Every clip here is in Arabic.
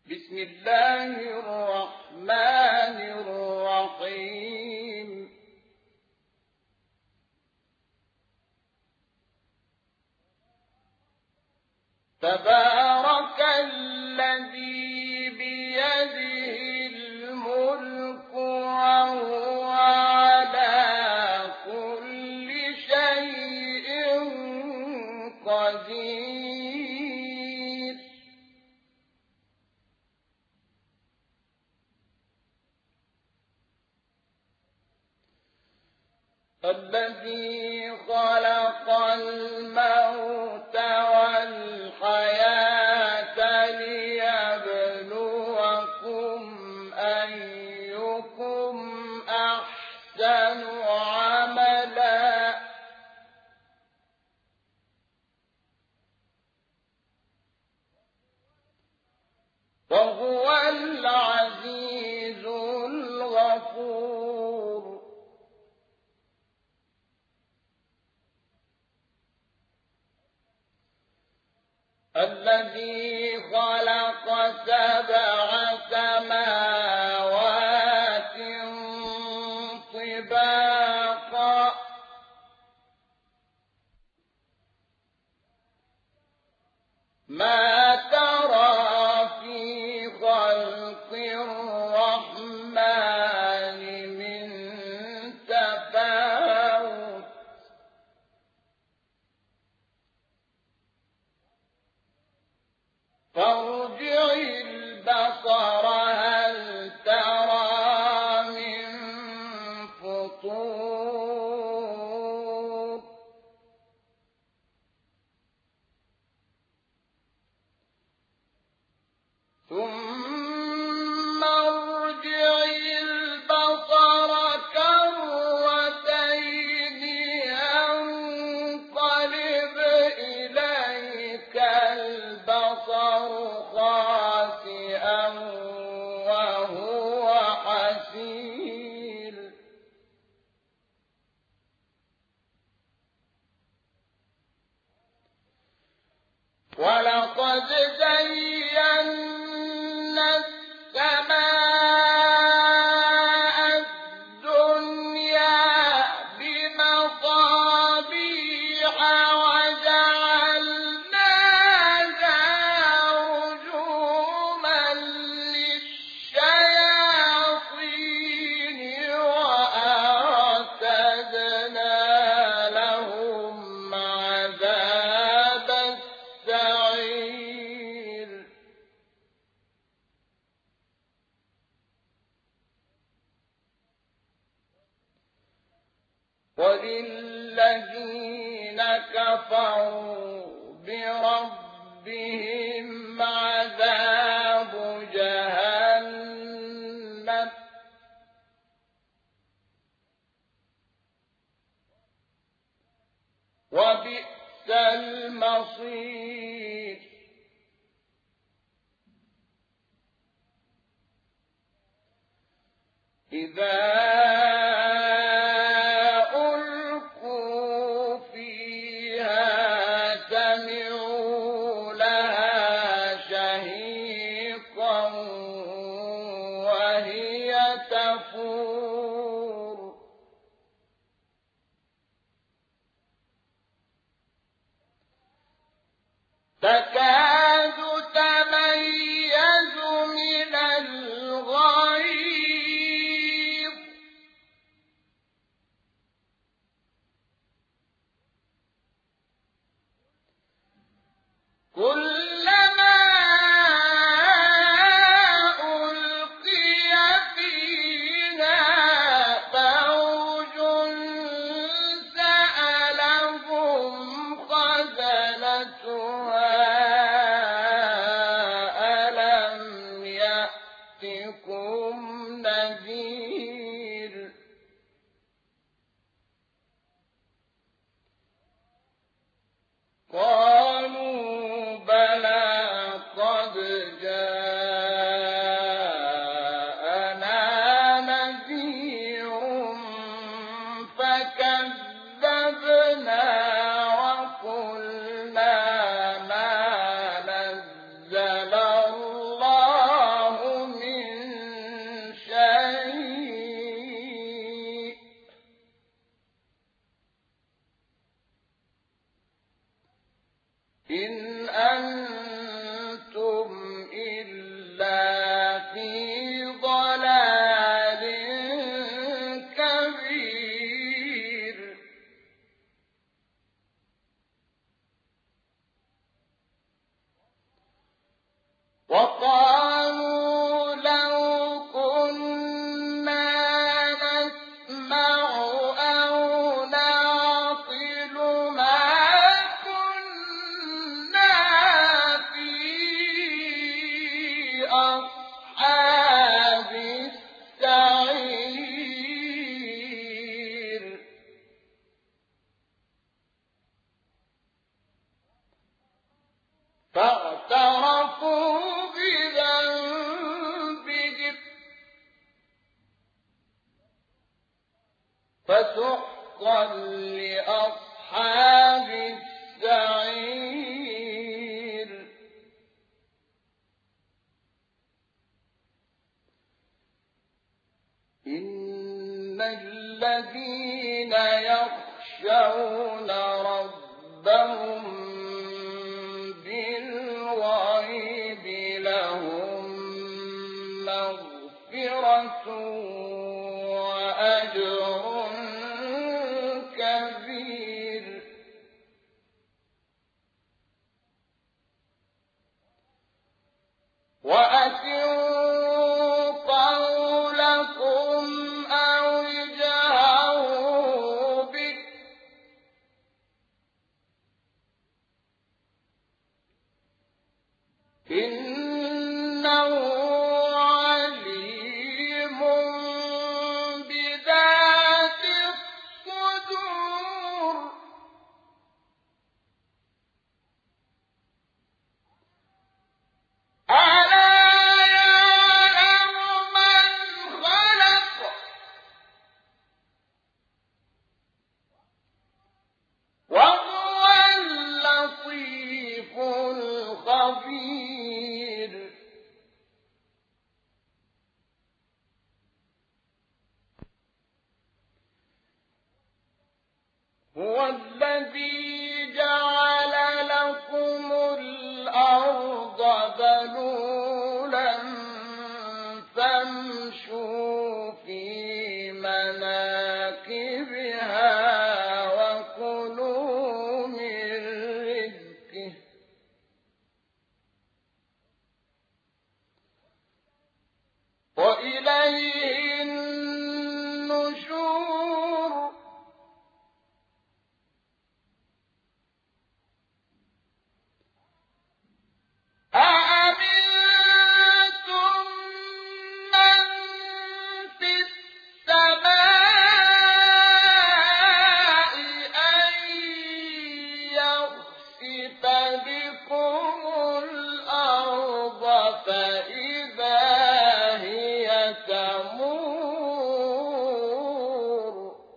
بسم الله الرحمن الرحيم تبارك الذي بيده الملك وهو على كل شيء قدير الذي خلق الموت والحياة ليبلوكم أيكم أحسن عملا وهو العزيز الغفور الذي خلق سبع سماوات طباقا ما ترى في خلق الرحمن من تفاوت فارجع البصر هل ترى من فطور ثم ارجع البصر كرتين ينقلب إليك البصر خاسئا وهو حسير ولقد زينا السماء الدنيا بمصابيح وجعلناها رجوما للشياطين وأعتدنا لهم عذاب السعير وللذين كفروا بربهم عذاب جهنم وبئس المصير إذا ألقوا فيها سمعوا لها شهيقا وهي تفور تكاد تميز من الغيظ كلما ألقي فيها فوج سألهم خزنتها ألم يأتكم نذير قالوا بلى قد جاءنا نذير فكذبنا وقلنا ما نزل الله لأصحاب السعير فاعترفوا بذنبهم فسحقا لأصحاب السعير إن الذين يخشون ربهم بالغيب لهم مغفرة وأجر كبير وأسروا قولكم أو اجهروا به إنه عليم بذات الصدور ألا يعلم من خلق وهو اللطيف الخبير هو الذي جعل لكم الأرض ذلولا فامشوا في مناكبها وكلوا من رزقه وإليه النشور أأمنتم من في السماء أن يخسف بكم الأرض فإذا هي تمور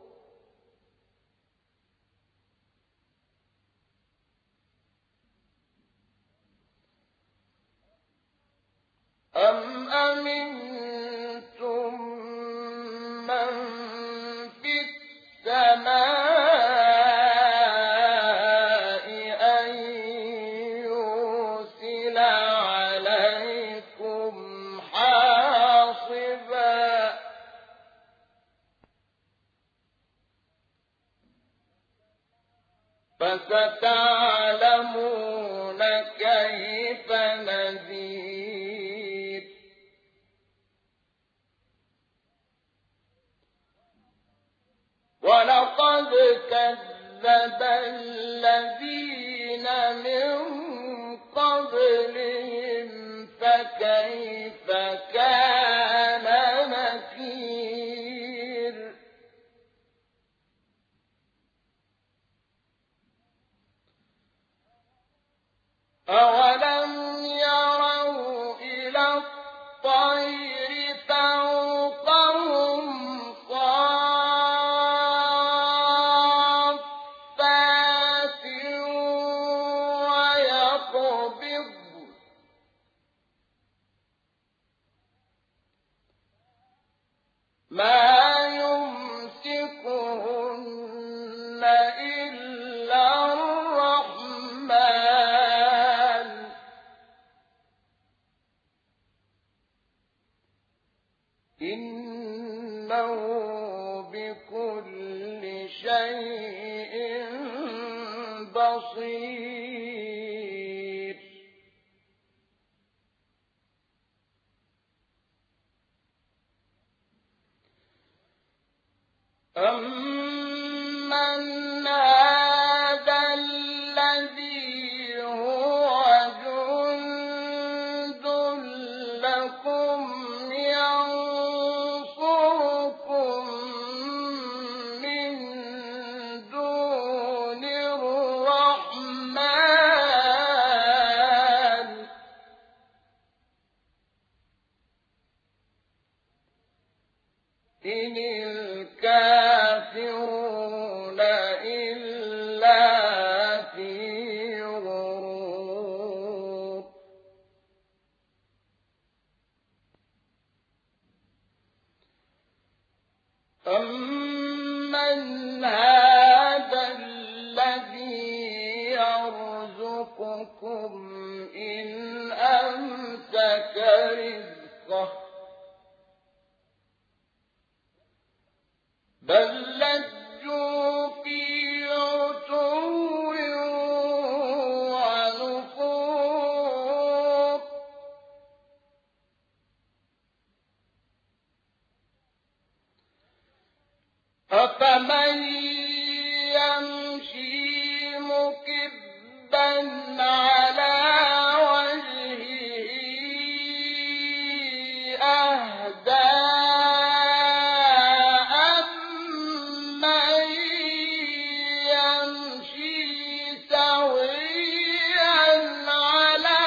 أم أمنتم من في السماء أن يرسل عليكم حاصبا فستعلمون كيف نذير ولقد كذب الذين من قبلهم فكيف كان نكير أولم يروا إلى الطير فوقهم صافات ويقبض ما يمسكهن إلا الرحمن إنه بكل شيء بصير أمن هذا الذي هو جند ينصركم من دون الرحمن إن الكافرون إلا في غرور أمن هذا الذي يرزقكم إن أمسك رزقه بل لجوا في عتو ونفور أفمن يمشي مكبا على وجهه أهدى أمن يمشي سويا على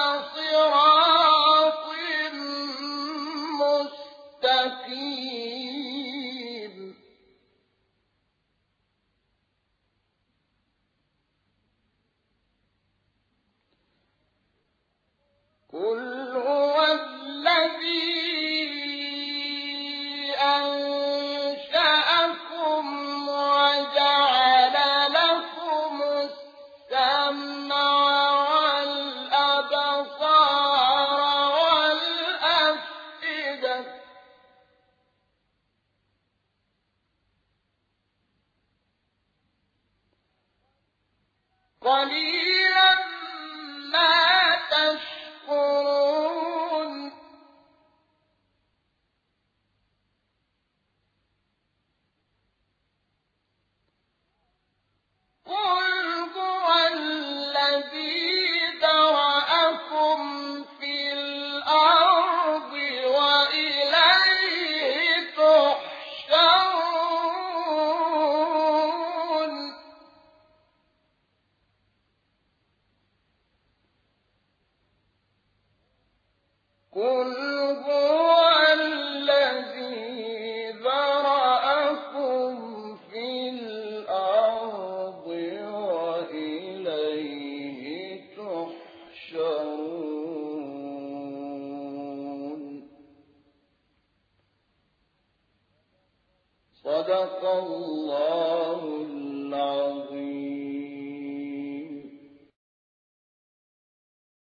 صراط مستقيم قل هو الذي أنشأكم وجعل لكم السمع والأبصار والأفئدة قليلا ما تشكرون قل هو الذي ذرأكم في الأرض وإليه تحشرون قل هو الذي ذرأكم في الأرض وإليه تحشرون صدق الله